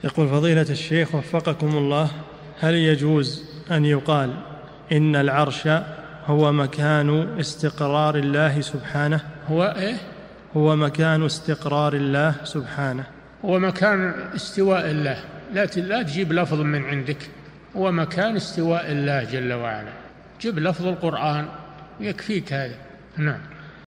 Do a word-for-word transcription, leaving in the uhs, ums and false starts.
يقول فضيلة الشيخ وفقكم الله، هل يجوز أن يقال إن العرش هو مكان استقرار الله سبحانه؟ هو إيه؟ هو مكان استقرار الله سبحانه. هو مكان استواء الله، لا لا تجيب لفظ من عندك، هو مكان استواء الله جل وعلا، جيب لفظ القرآن يكفيك هذا. نعم.